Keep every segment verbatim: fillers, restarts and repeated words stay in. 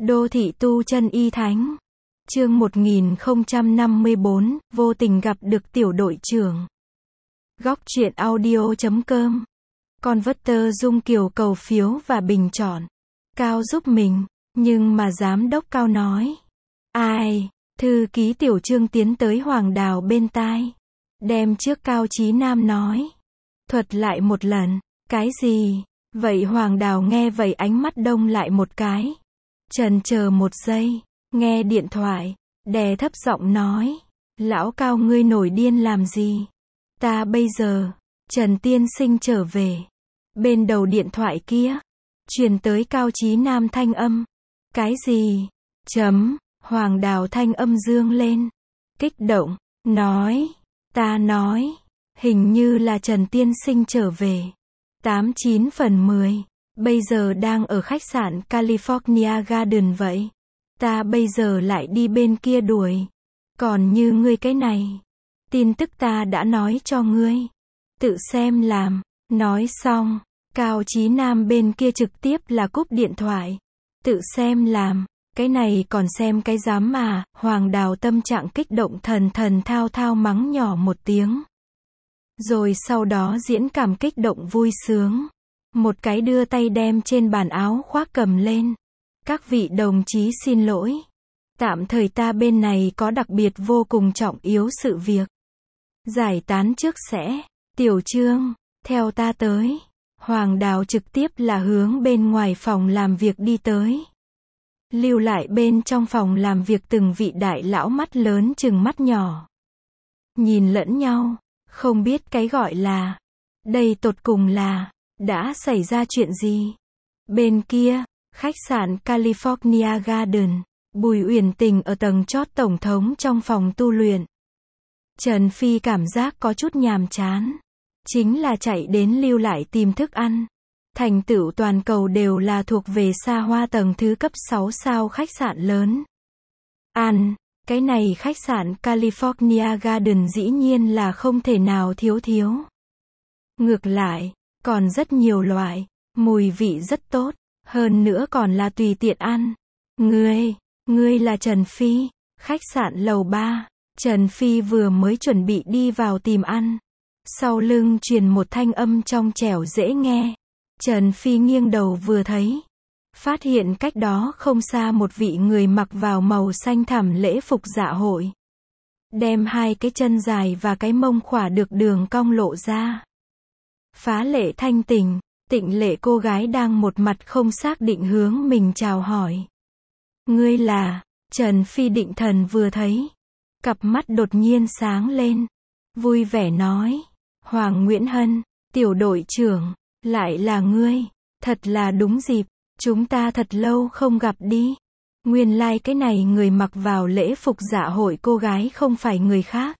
Đô thị tu chân y thánh. Chương một nghìn không trăm năm mươi bốn, vô tình gặp được tiểu đội trưởng. Góc truyện audio chấm com. Converter Dung Kiều cầu phiếu và bình chọn. Cao giúp mình, nhưng mà giám đốc Cao nói. Ai? Thư ký tiểu Trương tiến tới Hoàng Đào bên tai. Đem trước Cao Chí Nam nói. Thuật lại một lần. Cái gì? Vậy Hoàng Đào nghe vậy ánh mắt đông lại một cái. Chần chờ một giây, nghe điện thoại, đè thấp giọng nói. Lão Cao ngươi nổi điên làm gì? Ta bây giờ, Trần tiên sinh trở về. Bên đầu điện thoại kia, truyền tới Cao Chí Nam thanh âm. Cái gì? Chấm, Hoàng Đào thanh âm dương lên. Kích động, nói, ta nói, hình như là Trần tiên sinh trở về. Tám chín phần mười. Bây giờ đang ở khách sạn California Garden vậy. Ta bây giờ lại đi bên kia đuổi. Còn như ngươi cái này. Tin tức ta đã nói cho ngươi. Tự xem làm. Nói xong, Cao Chí Nam bên kia trực tiếp là cúp điện thoại. Tự xem làm. Cái này còn xem cái dám mà. Hoàng Đào tâm trạng kích động thần thần thao thao mắng nhỏ một tiếng. Rồi sau đó diễn cảm kích động vui sướng. Một cái đưa tay đem trên bàn áo khoác cầm lên. Các vị đồng chí xin lỗi. Tạm thời ta bên này có đặc biệt vô cùng trọng yếu sự việc. Giải tán trước sẽ. Tiểu Trương, theo ta tới. Hoàng Đào trực tiếp là hướng bên ngoài phòng làm việc đi tới. Lưu lại bên trong phòng làm việc từng vị đại lão mắt lớn chừng mắt nhỏ. Nhìn lẫn nhau, không biết cái gọi là. Đây tột cùng là. Đã xảy ra chuyện gì? Bên kia, khách sạn California Garden, Bùi Uyển Tình ở tầng chót tổng thống trong phòng tu luyện. Trần Phi cảm giác có chút nhàm chán. Chính là chạy đến lưu lại tìm thức ăn. Thành tựu toàn cầu đều là thuộc về xa hoa tầng thứ cấp sáu sao khách sạn lớn. Ăn, cái này khách sạn California Garden dĩ nhiên là không thể nào thiếu thiếu. Ngược lại, còn rất nhiều loại, mùi vị rất tốt, hơn nữa còn là tùy tiện ăn. Ngươi, ngươi là Trần Phi, khách sạn lầu ba. Trần Phi vừa mới chuẩn bị đi vào tìm ăn. Sau lưng truyền một thanh âm trong trẻo dễ nghe. Trần Phi nghiêng đầu vừa thấy. Phát hiện cách đó không xa một vị người mặc vào màu xanh thẳm lễ phục dạ hội. Đem hai cái chân dài và cái mông khỏa được đường cong lộ ra. Phá lệ thanh tình, tịnh lệ cô gái đang một mặt không xác định hướng mình chào hỏi. Ngươi là, Trần Phi định thần vừa thấy. Cặp mắt đột nhiên sáng lên. Vui vẻ nói, Hoàng Nguyễn Hân, tiểu đội trưởng, lại là ngươi, thật là đúng dịp, chúng ta thật lâu không gặp đi. Nguyên lai like cái này người mặc vào lễ phục dạ hội cô gái không phải người khác.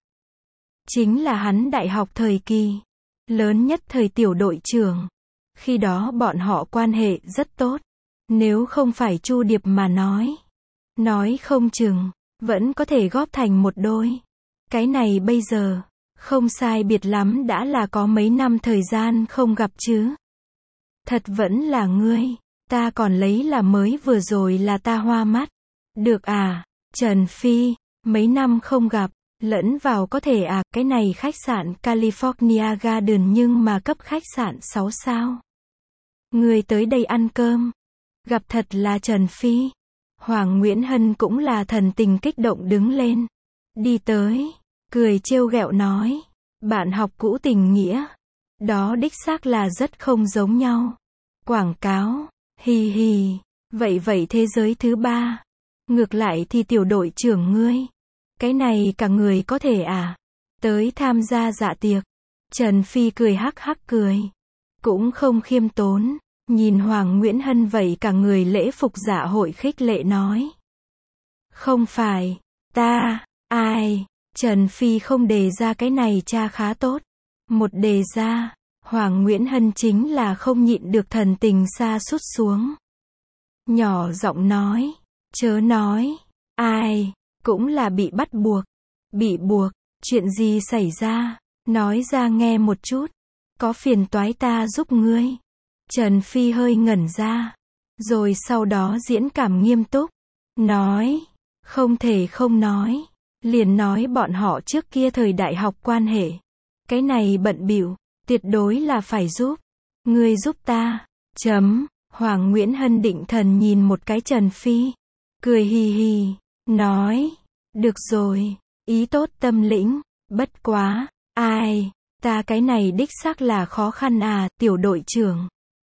Chính là hắn đại học thời kỳ. Lớn nhất thời tiểu đội trưởng. Khi đó bọn họ quan hệ rất tốt. Nếu không phải Chu Điệp mà nói. Nói không chừng, vẫn có thể góp thành một đôi. Cái này bây giờ, không sai biệt lắm đã là có mấy năm thời gian không gặp chứ. Thật vẫn là ngươi, ta còn lấy là mới vừa rồi là ta hoa mắt. Được à, Trần Phi, mấy năm không gặp. Lẫn vào có thể à, cái này khách sạn California Garden nhưng mà cấp khách sạn sáu sao. Người tới đây ăn cơm. Gặp thật là Trần Phi. Hoàng Nguyễn Hân cũng là thần tình kích động đứng lên. Đi tới, cười trêu ghẹo nói. Bạn học cũ tình nghĩa. Đó đích xác là rất không giống nhau. Quảng cáo, hì hì. Vậy vậy thế giới thứ ba. Ngược lại thì tiểu đội trưởng ngươi. Cái này cả người có thể à? Tới tham gia dạ tiệc. Trần Phi cười hắc hắc cười. Cũng không khiêm tốn. Nhìn Hoàng Nguyễn Hân vậy cả người lễ phục dạ hội khích lệ nói. Không phải. Ta. Ai? Trần Phi không đề ra cái này cha khá tốt. Một đề ra. Hoàng Nguyễn Hân chính là không nhịn được thần tình xa sút xuống. Nhỏ giọng nói. Chớ nói. Ai? Cũng là bị bắt buộc. Bị buộc, chuyện gì xảy ra? Nói ra nghe một chút. Có phiền toái ta giúp ngươi. Trần Phi hơi ngẩn ra. Rồi sau đó diễn cảm nghiêm túc. Nói. Không thể không nói. Liền nói bọn họ trước kia thời đại học quan hệ. Cái này bận bịu, tuyệt đối là phải giúp. Ngươi giúp ta. Chấm. Hoàng Nguyễn Hân định thần nhìn một cái Trần Phi. Cười hì hì. Nói. Được rồi. Ý tốt tâm lĩnh. Bất quá. Ai. Ta cái này đích xác là khó khăn à, tiểu đội trưởng.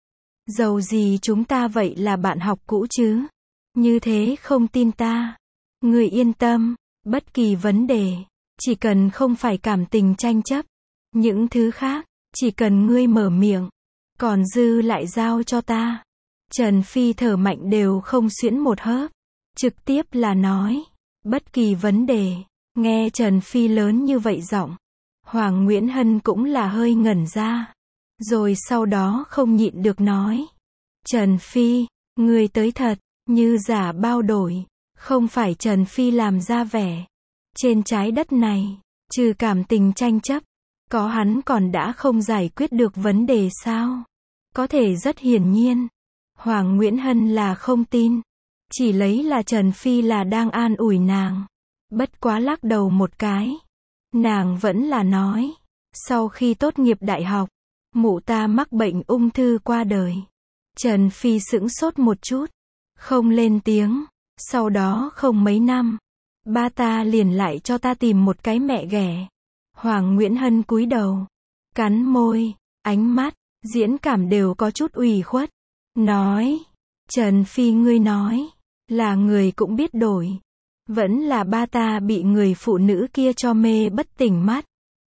Dầu gì chúng ta vậy là bạn học cũ chứ. Như thế không tin ta. Ngươi yên tâm. Bất kỳ vấn đề. Chỉ cần không phải cảm tình tranh chấp. Những thứ khác. Chỉ cần ngươi mở miệng. Còn dư lại giao cho ta. Trần Phi thở mạnh đều không xuyễn một hớp. Trực tiếp là nói. Bất kỳ vấn đề. Nghe Trần Phi lớn như vậy giọng. Hoàng Nguyễn Hân cũng là hơi ngẩn ra. Rồi sau đó không nhịn được nói. Trần Phi, ngươi tới thật, như giả bao đổi. Không phải Trần Phi làm ra vẻ. Trên trái đất này, trừ cảm tình tranh chấp, có hắn còn đã không giải quyết được vấn đề sao? Có thể rất hiển nhiên. Hoàng Nguyễn Hân là không tin. Chỉ lấy là Trần Phi là đang an ủi nàng. Bất quá lắc đầu một cái. Nàng vẫn là nói. Sau khi tốt nghiệp đại học, mụ ta mắc bệnh ung thư qua đời. Trần Phi sững sốt một chút. Không lên tiếng. Sau đó không mấy năm. Ba ta liền lại cho ta tìm một cái mẹ ghẻ. Hoàng Nguyễn Hân cúi đầu. Cắn môi. Ánh mắt. Diễn cảm đều có chút ủy khuất. Nói. Trần Phi ngươi nói. Là người cũng biết đổi. Vẫn là ba ta bị người phụ nữ kia cho mê bất tỉnh mắt.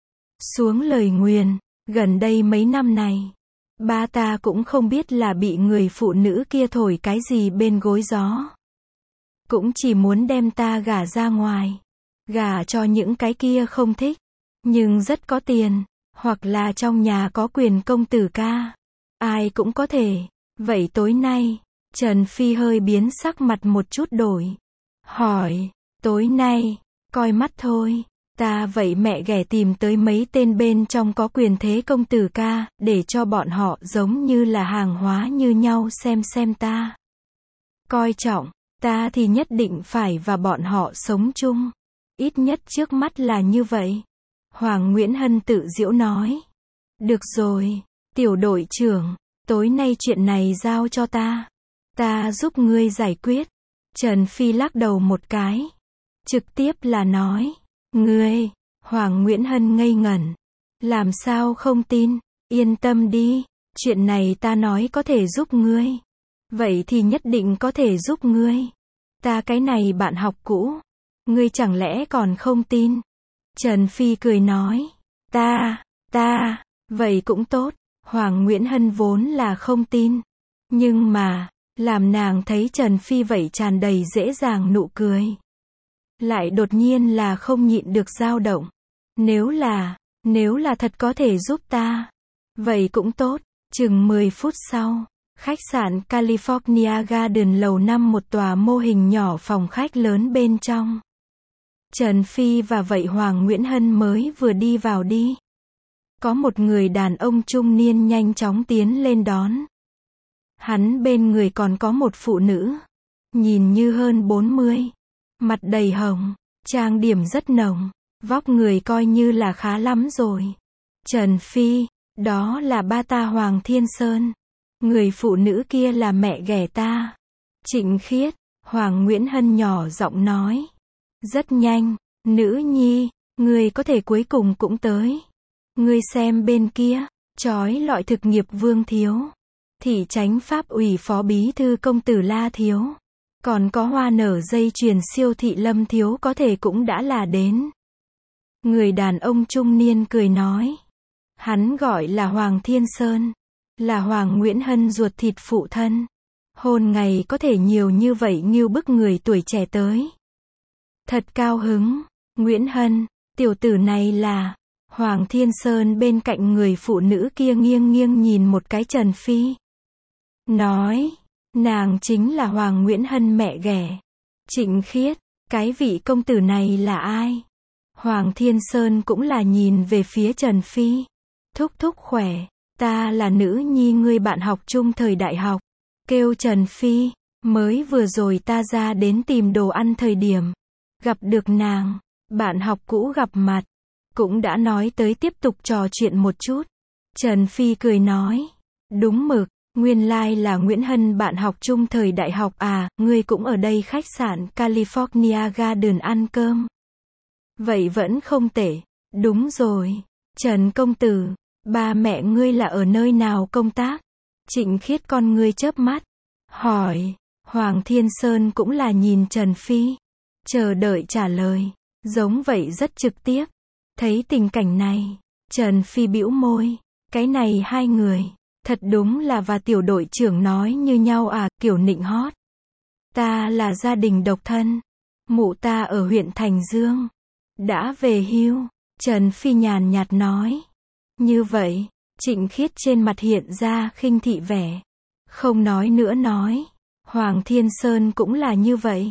Xuống lời nguyền. Gần đây mấy năm này. Ba ta cũng không biết là bị người phụ nữ kia thổi cái gì bên gối gió. Cũng chỉ muốn đem ta gả ra ngoài. Gả cho những cái kia không thích. Nhưng rất có tiền. Hoặc là trong nhà có quyền công tử ca. Ai cũng có thể. Vậy tối nay, Trần Phi hơi biến sắc mặt một chút đổi. Hỏi, tối nay, coi mắt thôi. Ta vậy mẹ ghẻ tìm tới mấy tên bên trong có quyền thế công tử ca, để cho bọn họ giống như là hàng hóa như nhau xem xem ta. Coi trọng, ta thì nhất định phải và bọn họ sống chung. Ít nhất trước mắt là như vậy. Hoàng Nguyễn Hân tự giễu nói. Được rồi, tiểu đội trưởng, tối nay chuyện này giao cho ta. Ta giúp ngươi giải quyết. Trần Phi lắc đầu một cái. Trực tiếp là nói. Ngươi, Hoàng Nguyễn Hân ngây ngẩn. Làm sao không tin, yên tâm đi, chuyện này ta nói có thể giúp ngươi. Vậy thì nhất định có thể giúp ngươi. Ta cái này bạn học cũ. Ngươi chẳng lẽ còn không tin? Trần Phi cười nói. Ta, ta, vậy cũng tốt. Hoàng Nguyễn Hân vốn là không tin. Nhưng mà, làm nàng thấy Trần Phi vậy tràn đầy dễ dàng nụ cười. Lại đột nhiên là không nhịn được dao động. Nếu là, nếu là thật có thể giúp ta. Vậy cũng tốt. Chừng mười phút sau, khách sạn California Garden lầu năm một tòa mô hình nhỏ phòng khách lớn bên trong. Trần Phi và vậy Hoàng Nguyễn Hân mới vừa đi vào đi. Có một người đàn ông trung niên nhanh chóng tiến lên đón. Hắn bên người còn có một phụ nữ. Nhìn như hơn bốn mươi. Mặt đầy hồng. Trang điểm rất nồng. Vóc người coi như là khá lắm rồi. Trần Phi, đó là ba ta Hoàng Thiên Sơn. Người phụ nữ kia là mẹ ghẻ ta. Trịnh Khiết, Hoàng Nguyễn Hân nhỏ giọng nói. Rất nhanh, nữ nhi, người có thể cuối cùng cũng tới. Ngươi xem bên kia, chói lọi thực nghiệp Vương Thiếu. Thị chánh pháp ủy phó bí thư công tử La Thiếu. Còn có hoa nở dây chuyền siêu thị Lâm Thiếu có thể cũng đã là đến. Người đàn ông trung niên cười nói. Hắn gọi là Hoàng Thiên Sơn. Là Hoàng Nguyễn Hân ruột thịt phụ thân. Hôn ngày có thể nhiều như vậy nghiêu bức người tuổi trẻ tới. Thật cao hứng. Nguyễn Hân, tiểu tử này là... Hoàng Thiên Sơn bên cạnh người phụ nữ kia nghiêng nghiêng nhìn một cái Trần Phi. Nói, nàng chính là Hoàng Nguyễn Hân mẹ ghẻ. Trịnh Khiết, cái vị công tử này là ai? Hoàng Thiên Sơn cũng là nhìn về phía Trần Phi. Thúc thúc khỏe, ta là nữ nhi ngươi bạn học chung thời đại học. kêu Trần Phi, mới vừa rồi ta ra đến tìm đồ ăn thời điểm, gặp được nàng, bạn học cũ gặp mặt, cũng đã nói tới tiếp tục trò chuyện một chút. Trần Phi cười nói, đúng mực, nguyên lai like là Nguyễn Hân bạn học chung thời đại học à, ngươi cũng ở đây khách sạn California Garden ăn cơm. Vậy vẫn không tệ, đúng rồi, Trần công tử, ba mẹ ngươi là ở nơi nào công tác? Trịnh Khiết con ngươi chớp mắt, hỏi, Hoàng Thiên Sơn cũng là nhìn Trần Phi, chờ đợi trả lời, giống vậy rất trực tiếp. Thấy tình cảnh này, Trần Phi bĩu môi, cái này hai người, thật đúng là và tiểu đội trưởng nói như nhau à, kiểu nịnh hót. Ta là gia đình độc thân, mụ ta ở huyện Thành Dương, đã về hưu, Trần Phi nhàn nhạt nói. Như vậy, Trịnh Khiết trên mặt hiện ra khinh thị vẻ, không nói nữa nói, Hoàng Thiên Sơn cũng là như vậy.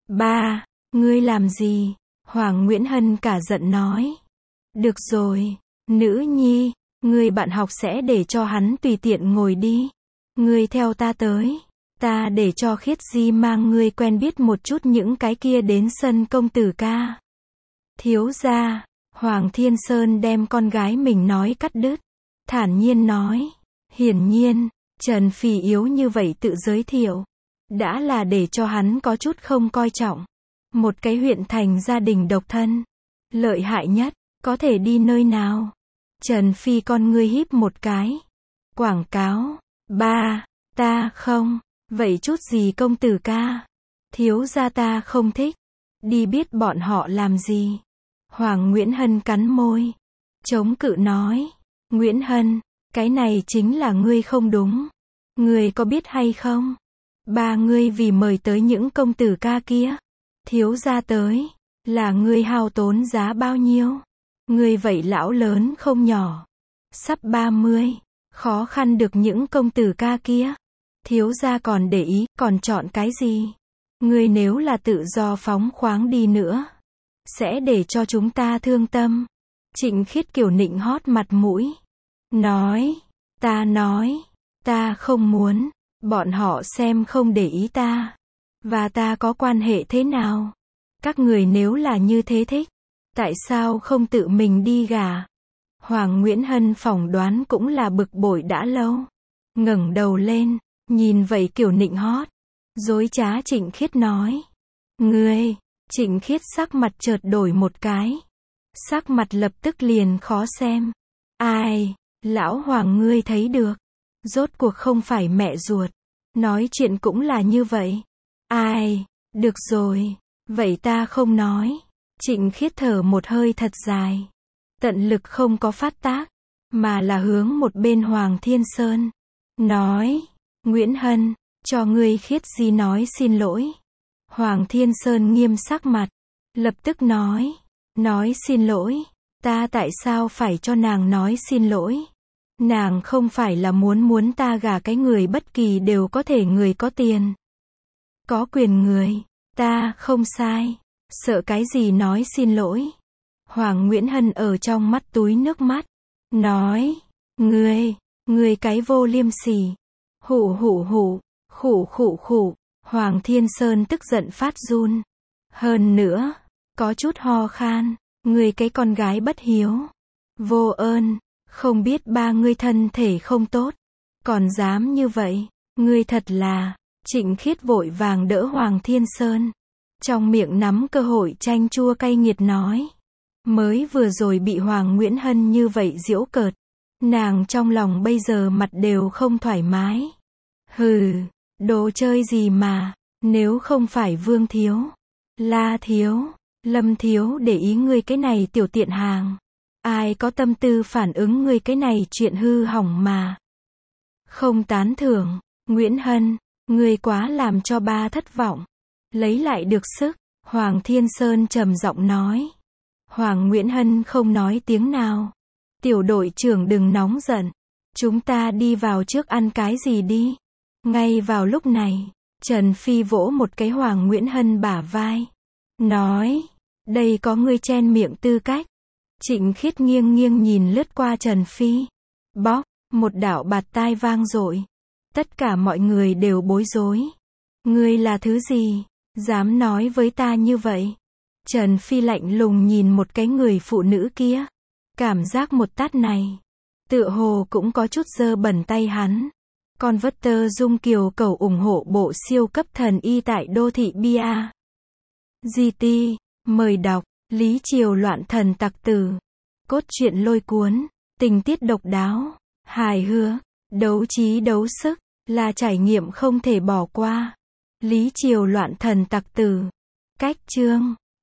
Ba, ngươi làm gì? Hoàng Nguyễn Hân cả giận nói. Được rồi, nữ nhi, ngươi bạn học sẽ để cho hắn tùy tiện ngồi đi. Ngươi theo ta tới, ta để cho Khiết Di mang ngươi quen biết một chút những cái kia đến sân công tử ca. Thiếu gia, Hoàng Thiên Sơn đem con gái mình nói cắt đứt, thản nhiên nói. Hiển nhiên, Trần Phi yếu như vậy tự giới thiệu, đã là để cho hắn có chút không coi trọng. Một cái huyện thành gia đình độc thân, lợi hại nhất, có thể đi nơi nào? Trần Phi con ngươi híp một cái. Quảng cáo, ba, ta không, vậy chút gì công tử ca? Thiếu gia ta không thích, đi biết bọn họ làm gì? Hoàng Nguyễn Hân cắn môi, chống cự nói, Nguyễn Hân, cái này chính là ngươi không đúng. Ngươi có biết hay không? Ba ngươi vì mời tới những công tử ca kia, thiếu gia tới, là ngươi hao tốn giá bao nhiêu? Ngươi vậy lão lớn không nhỏ, sắp ba mươi, khó khăn được những công tử ca kia. Thiếu gia còn để ý, còn chọn cái gì? Ngươi nếu là tự do phóng khoáng đi nữa, sẽ để cho chúng ta thương tâm. Trịnh Khiết kiểu nịnh hót mặt mũi, nói, ta nói, ta không muốn, bọn họ xem không để ý ta, và ta có quan hệ thế nào? Các người nếu là như thế thích, tại sao không tự mình đi gả? Hoàng Nguyễn Hân phỏng đoán cũng là bực bội đã lâu, ngẩng đầu lên, nhìn vậy kiểu nịnh hót, dối trá Trịnh Khiết nói, ngươi. Trịnh Khiết sắc mặt chợt đổi một cái, sắc mặt lập tức liền khó xem. Ai, lão Hoàng ngươi thấy được, rốt cuộc không phải mẹ ruột, nói chuyện cũng là như vậy. Ai, được rồi, vậy ta không nói. Trịnh Khiết thở một hơi thật dài, tận lực không có phát tác, mà là hướng một bên Hoàng Thiên Sơn, nói, Nguyễn Hân, cho ngươi Khiết Di nói xin lỗi. Hoàng Thiên Sơn nghiêm sắc mặt, lập tức nói, nói xin lỗi, ta tại sao phải cho nàng nói xin lỗi? Nàng không phải là muốn muốn ta gả cái người bất kỳ đều có thể người có tiền, có quyền người, ta không sai, sợ cái gì nói xin lỗi? Hoàng Nguyễn Hân ở trong mắt túi nước mắt, nói, ngươi, ngươi cái vô liêm sỉ, hủ hủ hủ, khủ khủ khủ. Hoàng Thiên Sơn tức giận phát run. Hơn nữa, có chút ho khan, ngươi cái con gái bất hiếu, vô ơn, không biết ba ngươi thân thể không tốt, còn dám như vậy, ngươi thật là. Trịnh Khiết vội vàng đỡ Hoàng Thiên Sơn, trong miệng nắm cơ hội chanh chua cay nghiệt nói. Mới vừa rồi bị Hoàng Nguyễn Hân như vậy giễu cợt, nàng trong lòng bây giờ mặt đều không thoải mái. Hừ, đồ chơi gì mà, nếu không phải Vương Thiếu, La Thiếu, Lâm Thiếu để ý ngươi cái này tiểu tiện hàng, ai có tâm tư phản ứng ngươi cái này chuyện hư hỏng mà. Không tán thưởng, Nguyễn Hân, ngươi quá làm cho ba thất vọng. Lấy lại được sức, Hoàng Thiên Sơn trầm giọng nói. Hoàng Nguyễn Hân không nói tiếng nào. Tiểu đội trưởng đừng nóng giận, chúng ta đi vào trước ăn cái gì đi. Ngay vào lúc này, Trần Phi vỗ một cái Hoàng Nguyễn Hân bả vai, nói, đây có ngươi chen miệng tư cách. Trịnh Khiết nghiêng nghiêng nhìn lướt qua Trần Phi, bóp, một đạo bạt tai vang dội. Tất cả mọi người đều bối rối. Ngươi là thứ gì? Dám nói với ta như vậy? Trần Phi lạnh lùng nhìn một cái người phụ nữ kia. Cảm giác một tát này, tựa hồ cũng có chút dơ bẩn tay hắn. Converter Dung Kiều cầu ủng hộ bộ siêu cấp thần y tại đô thị Bia. giê tê, mời đọc, Lý Triều loạn thần tặc tử. Cốt truyện lôi cuốn, tình tiết độc đáo, hài hước, đấu trí đấu sức, là trải nghiệm không thể bỏ qua. Lý Triều loạn thần tặc tử. Cách chương